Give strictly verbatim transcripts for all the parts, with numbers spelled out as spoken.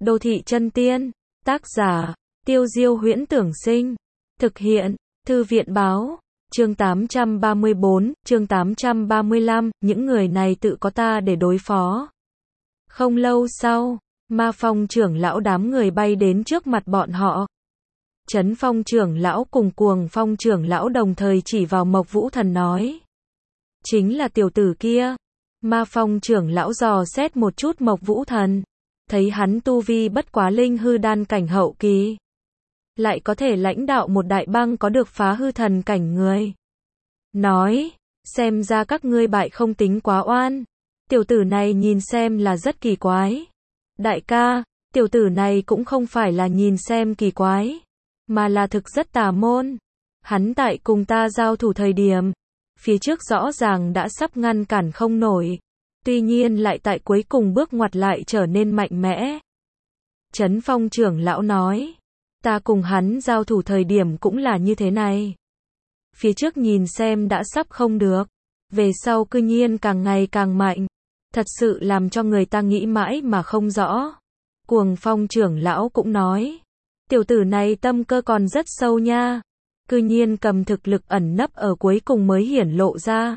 Đô thị chân tiên. Tác giả, Tiêu Diêu Huyễn Tưởng Sinh. Thực hiện, Thư viện Báo. Chương tám trăm ba mươi bốn, chương tám trăm ba mươi lăm, những người này tự có ta để đối phó. Không lâu sau, Ma Phong trưởng lão đám người bay đến trước mặt bọn họ. Trấn Phong trưởng lão cùng Cuồng Phong trưởng lão đồng thời chỉ vào Mộc Vũ Thần nói. Chính là tiểu tử kia. Ma Phong trưởng lão dò xét một chút Mộc Vũ Thần. Thấy hắn tu vi bất quá linh hư đan cảnh hậu kỳ. Lại có thể lãnh đạo một đại bang có được phá hư thần cảnh người. Nói, xem ra các ngươi bại không tính quá oan. Tiểu tử này nhìn xem là rất kỳ quái. Đại ca, tiểu tử này cũng không phải là nhìn xem kỳ quái, mà là thực rất tà môn. Hắn tại cùng ta giao thủ thời điểm, phía trước rõ ràng đã sắp ngăn cản không nổi. Tuy nhiên lại tại cuối cùng bước ngoặt lại trở nên mạnh mẽ. Trấn Phong trưởng lão nói, ta cùng hắn giao thủ thời điểm cũng là như thế này. Phía trước nhìn xem đã sắp không được, về sau cư nhiên càng ngày càng mạnh. Thật sự làm cho người ta nghĩ mãi mà không rõ. Cuồng Phong trưởng lão cũng nói, tiểu tử này tâm cơ còn rất sâu nha. Cư nhiên cầm thực lực ẩn nấp ở cuối cùng mới hiển lộ ra.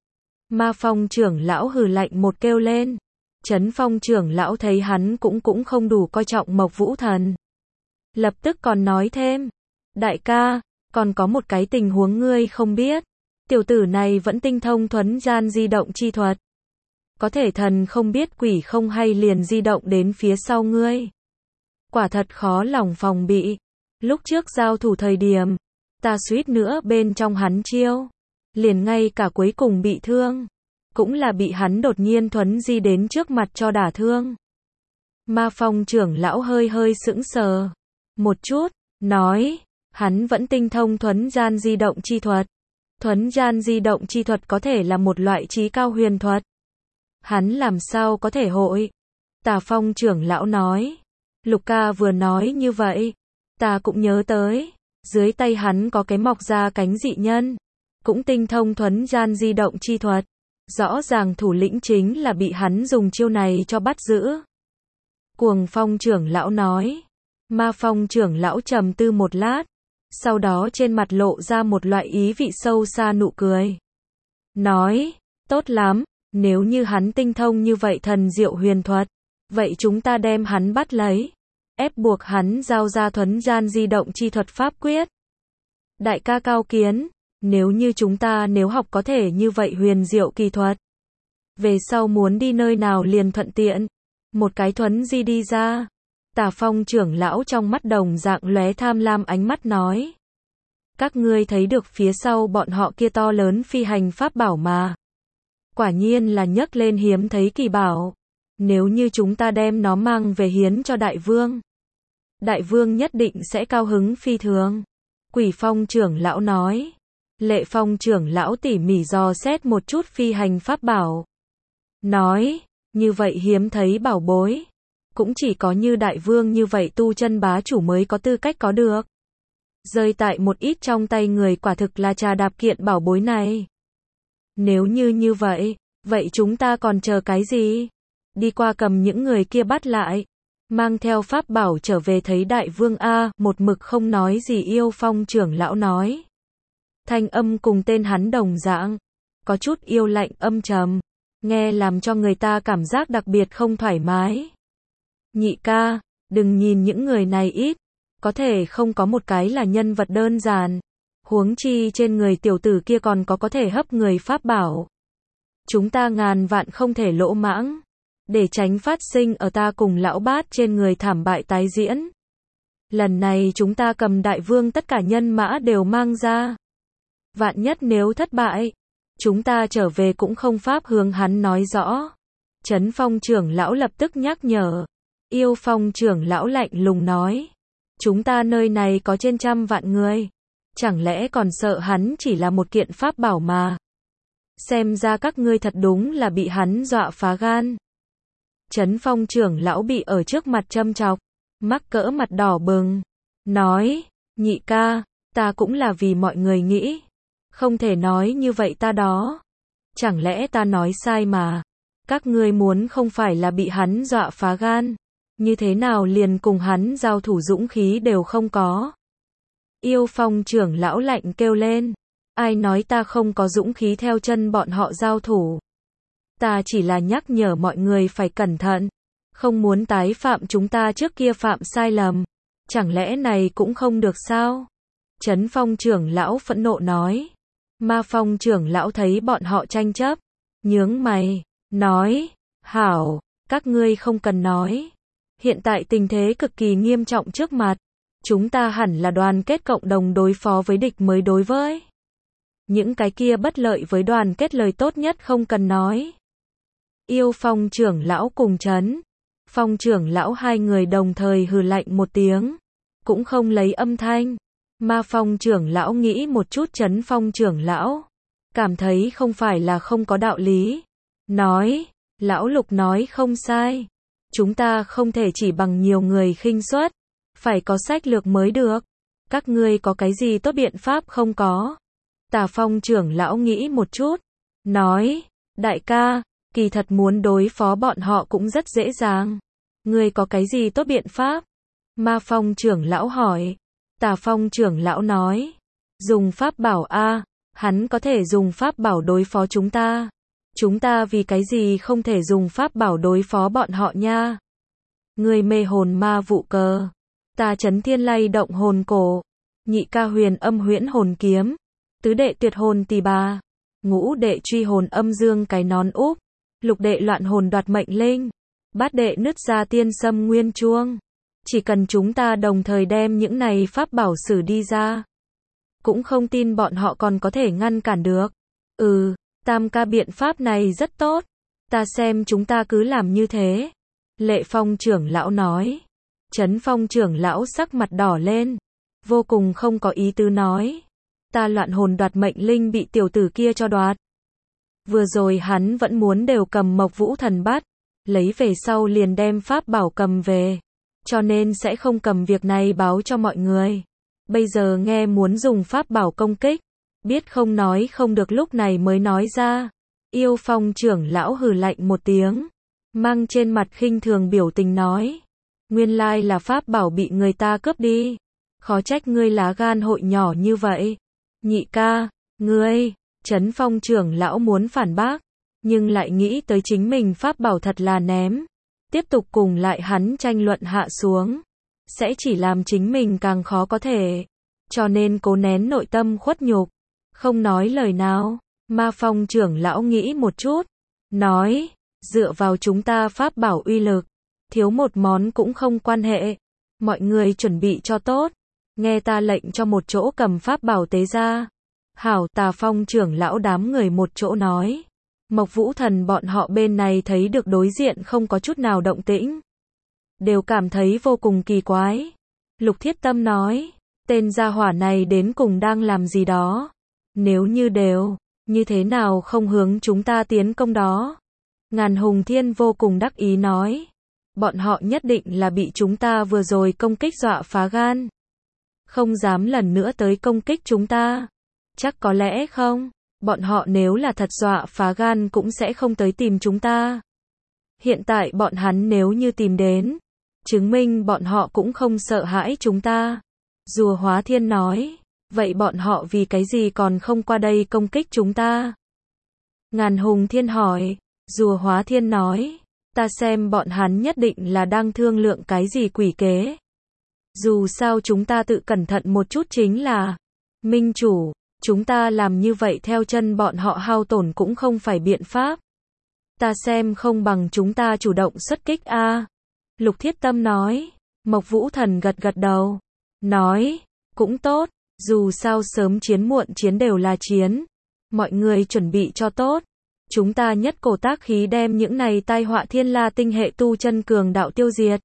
Ma Phong trưởng lão hừ lạnh một kêu lên. Trấn Phong trưởng lão thấy hắn cũng cũng không đủ coi trọng Mộc Vũ Thần. Lập tức còn nói thêm, đại ca, còn có một cái tình huống ngươi không biết. Tiểu tử này vẫn tinh thông thuấn gian di động chi thuật. Có thể thần không biết quỷ không hay liền di động đến phía sau ngươi. Quả thật khó lòng phòng bị. Lúc trước giao thủ thời điểm, ta suýt nữa bên trong hắn chiêu. Liền ngay cả cuối cùng bị thương. Cũng là bị hắn đột nhiên thuấn di đến trước mặt cho đả thương. Ma Phong trưởng lão hơi hơi sững sờ. Một chút, nói, hắn vẫn tinh thông thuấn gian di động chi thuật. Thuấn gian di động chi thuật có thể là một loại trí cao huyền thuật. Hắn làm sao có thể hội? Tà Phong trưởng lão nói. Lục ca vừa nói như vậy, ta cũng nhớ tới. Dưới tay hắn có cái mọc ra cánh dị nhân. Cũng tinh thông thuấn gian di động chi thuật. Rõ ràng thủ lĩnh chính là bị hắn dùng chiêu này cho bắt giữ. Cuồng Phong trưởng lão nói. Ma Phong trưởng lão trầm tư một lát. Sau đó trên mặt lộ ra một loại ý vị sâu xa nụ cười. Nói, tốt lắm, nếu như hắn tinh thông như vậy thần diệu huyền thuật, vậy chúng ta đem hắn bắt lấy. Ép buộc hắn giao ra thuấn gian di động chi thuật pháp quyết. Đại ca cao kiến. Nếu như chúng ta nếu học có thể như vậy huyền diệu kỳ thuật. Về sau muốn đi nơi nào liền thuận tiện. Một cái thuấn di đi ra. Tà Phong trưởng lão trong mắt đồng dạng lóe tham lam ánh mắt nói. Các ngươi thấy được phía sau bọn họ kia to lớn phi hành pháp bảo mà. Quả nhiên là nhấc lên hiếm thấy kỳ bảo. Nếu như chúng ta đem nó mang về hiến cho đại vương. Đại vương nhất định sẽ cao hứng phi thường. Quỷ Phong trưởng lão nói. Lệ Phong trưởng lão tỉ mỉ dò xét một chút phi hành pháp bảo. Nói, như vậy hiếm thấy bảo bối. Cũng chỉ có như đại vương như vậy tu chân bá chủ mới có tư cách có được. Rơi tại một ít trong tay người quả thực là trà đạp kiện bảo bối này. Nếu như như vậy, vậy chúng ta còn chờ cái gì? Đi qua cầm những người kia bắt lại. Mang theo pháp bảo trở về thấy đại vương A, một mực không nói gì Yêu Phong trưởng lão nói. Thanh âm cùng tên hắn đồng dạng, có chút yêu lạnh âm trầm, nghe làm cho người ta cảm giác đặc biệt không thoải mái. Nhị ca, đừng nhìn những người này ít, có thể không có một cái là nhân vật đơn giản, huống chi trên người tiểu tử kia còn có có thể hấp người pháp bảo. Chúng ta ngàn vạn không thể lỗ mãng, để tránh phát sinh ở ta cùng lão bát trên người thảm bại tái diễn. Lần này chúng ta cầm đại vương tất cả nhân mã đều mang ra. Vạn nhất nếu thất bại, chúng ta trở về cũng không pháp hướng hắn nói rõ. Trấn Phong trưởng lão lập tức nhắc nhở. Yêu Phong trưởng lão lạnh lùng nói. Chúng ta nơi này có trên trăm vạn người. Chẳng lẽ còn sợ hắn chỉ là một kiện pháp bảo mà. Xem ra các ngươi thật đúng là bị hắn dọa phá gan. Trấn Phong trưởng lão bị ở trước mặt châm chọc. Mắc cỡ mặt đỏ bừng. Nói, nhị ca, ta cũng là vì mọi người nghĩ. Không thể nói như vậy ta đó. Chẳng lẽ ta nói sai mà. Các ngươi muốn không phải là bị hắn dọa phá gan. như thế nào liền cùng hắn giao thủ dũng khí đều không có. Yêu Phong trưởng lão lạnh kêu lên, ai nói ta không có dũng khí theo chân bọn họ giao thủ. Ta chỉ là nhắc nhở mọi người phải cẩn thận, không muốn tái phạm chúng ta trước kia phạm sai lầm. Chẳng lẽ này cũng không được sao? Trấn Phong trưởng lão phẫn nộ nói. Ma Phong trưởng lão thấy bọn họ tranh chấp, nhướng mày, nói, hảo, các ngươi không cần nói. Hiện tại tình thế cực kỳ nghiêm trọng trước mặt, chúng ta hẳn là đoàn kết cộng đồng đối phó với địch mới đối với. Những cái kia bất lợi với đoàn kết lời tốt nhất không cần nói. Yêu Phong trưởng lão cùng Trấn Phong trưởng lão hai người đồng thời hừ lạnh một tiếng, cũng không lấy âm thanh. Ma Phong trưởng lão nghĩ một chút Trấn Phong trưởng lão, cảm thấy không phải là không có đạo lý. Nói, lão Lục nói không sai, chúng ta không thể chỉ bằng nhiều người khinh suất, phải có sách lược mới được. Các ngươi có cái gì tốt biện pháp không có? Tà Phong trưởng lão nghĩ một chút, nói, đại ca, kỳ thật muốn đối phó bọn họ cũng rất dễ dàng. Ngươi có cái gì tốt biện pháp? Ma Phong trưởng lão hỏi. Tà Phong trưởng lão nói, dùng pháp bảo a, hắn có thể dùng pháp bảo đối phó chúng ta. Chúng ta vì cái gì không thể dùng pháp bảo đối phó bọn họ nha? Ngươi mê hồn ma vụ cờ, ta Trấn Thiên lay động hồn cổ, nhị ca huyền âm huyễn hồn kiếm, tứ đệ tuyệt hồn tỳ bà, ngũ đệ truy hồn âm dương cái nón úp, lục đệ loạn hồn đoạt mệnh linh, bát đệ nứt ra tiên sâm nguyên chuông. Chỉ cần chúng ta đồng thời đem những này pháp bảo sử đi ra, cũng không tin bọn họ còn có thể ngăn cản được. Ừ, tam ca biện pháp này rất tốt, ta xem chúng ta cứ làm như thế. Lệ Phong trưởng lão nói. Trấn Phong trưởng lão sắc mặt đỏ lên, vô cùng không có ý tứ nói, ta loạn hồn đoạt mệnh linh bị tiểu tử kia cho đoạt. Vừa rồi hắn vẫn muốn đều cầm Mộc Vũ Thần bắt, lấy về sau liền đem pháp bảo cầm về, cho nên sẽ không cầm việc này báo cho mọi người. Bây giờ nghe muốn dùng pháp bảo công kích, biết không nói không được lúc này mới nói ra. Yêu Phong trưởng lão hừ lạnh một tiếng, mang trên mặt khinh thường biểu tình nói, nguyên lai là pháp bảo bị người ta cướp đi, khó trách ngươi lá gan hội nhỏ như vậy. Nhị ca, ngươi, Trấn Phong trưởng lão muốn phản bác, nhưng lại nghĩ tới chính mình pháp bảo thật là ném, tiếp tục cùng lại hắn tranh luận hạ xuống, sẽ chỉ làm chính mình càng khó có thể, cho nên cố nén nội tâm khuất nhục, không nói lời nào. Ma Phong trưởng lão nghĩ một chút, nói, dựa vào chúng ta pháp bảo uy lực, thiếu một món cũng không quan hệ, mọi người chuẩn bị cho tốt, nghe ta lệnh cho một chỗ cầm pháp bảo tế ra. Hảo. Tà Phong trưởng lão đám người một chỗ nói. Mộc Vũ Thần bọn họ bên này thấy được đối diện không có chút nào động tĩnh, đều cảm thấy vô cùng kỳ quái. Lục Thiết Tâm nói, tên gia hỏa này đến cùng đang làm gì đó, nếu như đều, như thế nào không hướng chúng ta tiến công đó. Ngàn Hùng Thiên vô cùng đắc ý nói, bọn họ nhất định là bị chúng ta vừa rồi công kích dọa phá gan, không dám lần nữa tới công kích chúng ta. Chắc có lẽ không, bọn họ nếu là thật dọa phá gan cũng sẽ không tới tìm chúng ta. Hiện tại bọn hắn nếu như tìm đến, chứng minh bọn họ cũng không sợ hãi chúng ta. Rùa Hóa Thiên nói, vậy bọn họ vì cái gì còn không qua đây công kích chúng ta? Ngàn Hùng Thiên hỏi. Rùa Hóa Thiên nói, ta xem bọn hắn nhất định là đang thương lượng cái gì quỷ kế. Dù sao chúng ta tự cẩn thận một chút chính là. Minh chủ, chúng ta làm như vậy theo chân bọn họ hao tổn cũng không phải biện pháp. Ta xem không bằng chúng ta chủ động xuất kích a. Lục Thiết Tâm nói. Mộc Vũ Thần gật gật đầu, nói, cũng tốt, dù sao sớm chiến muộn chiến đều là chiến. Mọi người chuẩn bị cho tốt. Chúng ta nhất cổ tác khí đem những này tai họa thiên la tinh hệ tu chân cường đạo tiêu diệt.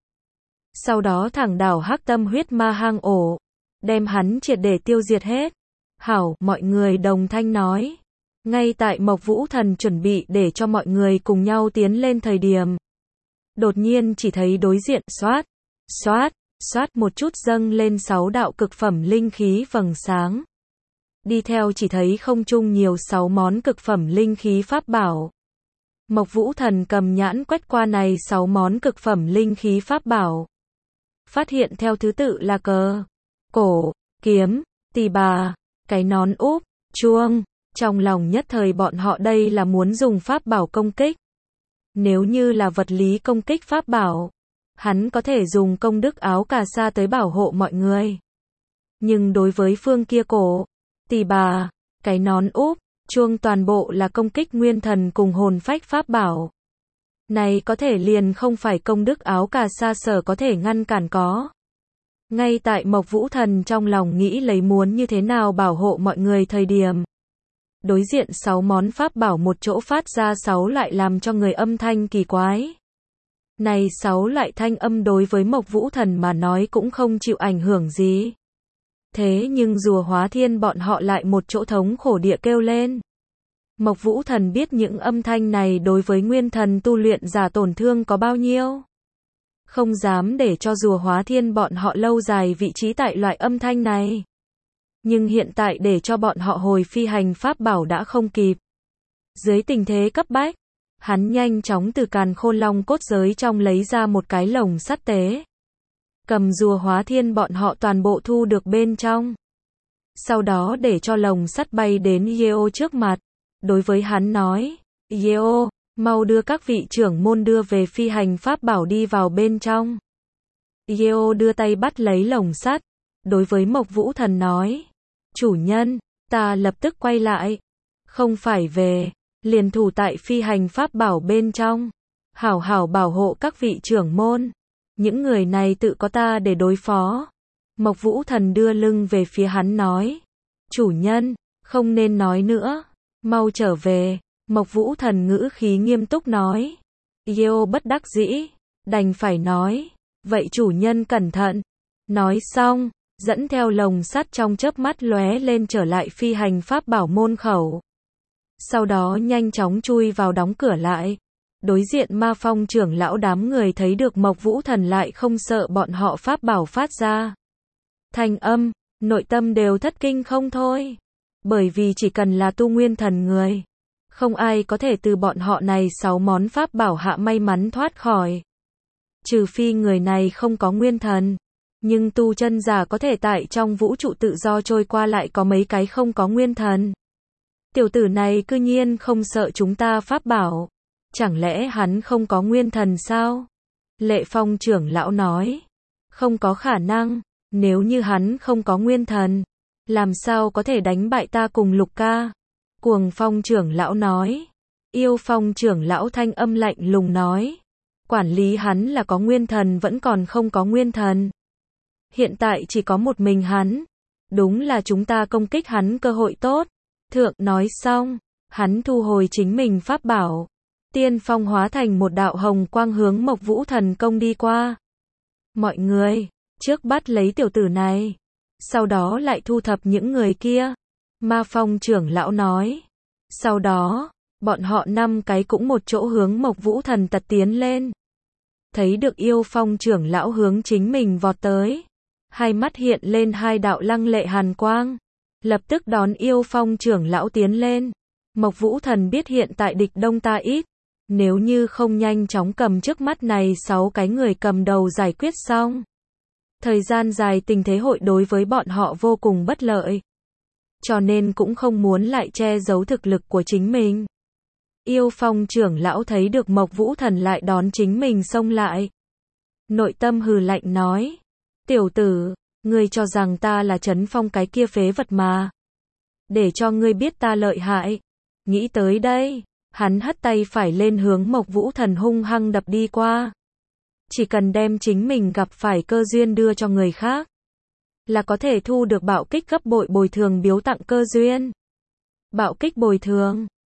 Sau đó thẳng đảo Hắc Tâm huyết ma hang ổ, đem hắn triệt để tiêu diệt hết. Hảo, mọi người đồng thanh nói. Ngay tại Mộc Vũ Thần chuẩn bị để cho mọi người cùng nhau tiến lên thời điểm, đột nhiên chỉ thấy đối diện xoát, xoát, xoát một chút dâng lên sáu đạo cực phẩm linh khí vầng sáng. Đi theo chỉ thấy không trung nhiều sáu món cực phẩm linh khí pháp bảo. Mộc Vũ Thần cầm nhãn quét qua này sáu món cực phẩm linh khí pháp bảo. Phát hiện theo thứ tự là cờ, cổ, kiếm, tỳ bà, cái nón úp, chuông. Trong lòng nhất thời bọn họ đây là muốn dùng pháp bảo công kích. Nếu như là vật lý công kích pháp bảo, hắn có thể dùng công đức áo cà sa tới bảo hộ mọi người. Nhưng đối với phương kia cổ, tỳ bà, cái nón úp, chuông toàn bộ là công kích nguyên thần cùng hồn phách pháp bảo. Này có thể liền không phải công đức áo cà sa sở có thể ngăn cản có. Ngay tại Mộc Vũ Thần trong lòng nghĩ lấy muốn như thế nào bảo hộ mọi người thời điểm. Đối diện sáu món pháp bảo một chỗ phát ra sáu lại làm cho người âm thanh kỳ quái. Này sáu loại thanh âm đối với Mộc Vũ Thần mà nói cũng không chịu ảnh hưởng gì. Thế nhưng rùa hóa thiên bọn họ lại một chỗ thống khổ địa kêu lên. Mộc Vũ Thần biết những âm thanh này đối với nguyên thần tu luyện giả tổn thương có bao nhiêu. Không dám để cho rùa hóa thiên bọn họ lâu dài vị trí tại loại âm thanh này. Nhưng hiện tại để cho bọn họ hồi phi hành pháp bảo đã không kịp. Dưới tình thế cấp bách, hắn nhanh chóng từ càn khôn long cốt giới trong lấy ra một cái lồng sắt tế. Cầm rùa hóa thiên bọn họ toàn bộ thu được bên trong. Sau đó để cho lồng sắt bay đến Yeo trước mặt. Đối với hắn nói, Yeo, mau đưa các vị trưởng môn đưa về phi hành pháp bảo đi vào bên trong. Yeo đưa tay bắt lấy lồng sắt. Đối với Mộc Vũ Thần nói, chủ nhân, ta lập tức quay lại. Không phải về, liền thủ tại phi hành pháp bảo bên trong. Hảo hảo bảo hộ các vị trưởng môn. Những người này tự có ta để đối phó. Mộc Vũ Thần đưa lưng về phía hắn nói, chủ nhân, không nên nói nữa. Mau trở về. Mộc Vũ Thần ngữ khí nghiêm túc nói. Yeo bất đắc dĩ, đành phải nói, vậy chủ nhân cẩn thận. Nói xong, dẫn theo lồng sắt trong chớp mắt lóe lên trở lại phi hành pháp bảo môn khẩu. Sau đó nhanh chóng chui vào đóng cửa lại. Đối diện Ma Phong trưởng lão đám người thấy được Mộc Vũ Thần lại không sợ bọn họ pháp bảo phát ra thanh âm, nội tâm đều thất kinh không thôi. Bởi vì chỉ cần là tu nguyên thần người, không ai có thể từ bọn họ này sáu món pháp bảo hạ may mắn thoát khỏi. Trừ phi người này không có nguyên thần. Nhưng tu chân giả có thể tại trong vũ trụ tự do trôi qua lại có mấy cái không có nguyên thần. Tiểu tử này cư nhiên không sợ chúng ta pháp bảo. Chẳng lẽ hắn không có nguyên thần sao? Lệ Phong trưởng lão nói. Không có khả năng. Nếu như hắn không có nguyên thần, làm sao có thể đánh bại ta cùng Lục ca? Cuồng Phong trưởng lão nói. Yêu Phong trưởng lão thanh âm lạnh lùng nói. Quản lý hắn là có nguyên thần vẫn còn không có nguyên thần. Hiện tại chỉ có một mình hắn. Đúng là chúng ta công kích hắn cơ hội tốt. Thượng nói xong, hắn thu hồi chính mình pháp bảo. Tiên phong hóa thành một đạo hồng quang hướng Mộc Vũ Thần công đi qua. Mọi người, trước bắt lấy tiểu tử này. Sau đó lại thu thập những người kia. Ma Phong trưởng lão nói. Sau đó, bọn họ năm cái cũng một chỗ hướng Mộc Vũ Thần tật tiến lên. Thấy được Yêu Phong trưởng lão hướng chính mình vọt tới. Hai mắt hiện lên hai đạo lăng lệ hàn quang. Lập tức đón Yêu Phong trưởng lão tiến lên. Mộc Vũ Thần biết hiện tại địch đông ta ít. Nếu như không nhanh chóng cầm trước mắt này sáu cái người cầm đầu giải quyết xong. Thời gian dài tình thế hội đối với bọn họ vô cùng bất lợi. Cho nên cũng không muốn lại che giấu thực lực của chính mình. Yêu Phong trưởng lão thấy được Mộc Vũ Thần lại đón chính mình xông lại. Nội tâm hừ lạnh nói. Tiểu tử, ngươi cho rằng ta là Trấn Phong cái kia phế vật mà. Để cho ngươi biết ta lợi hại. Nghĩ tới đây, hắn hất tay phải lên hướng Mộc Vũ Thần hung hăng đập đi qua. Chỉ cần đem chính mình gặp phải cơ duyên đưa cho người khác, là có thể thu được bạo kích gấp bội bồi thường biếu tặng cơ duyên. Bạo kích bồi thường.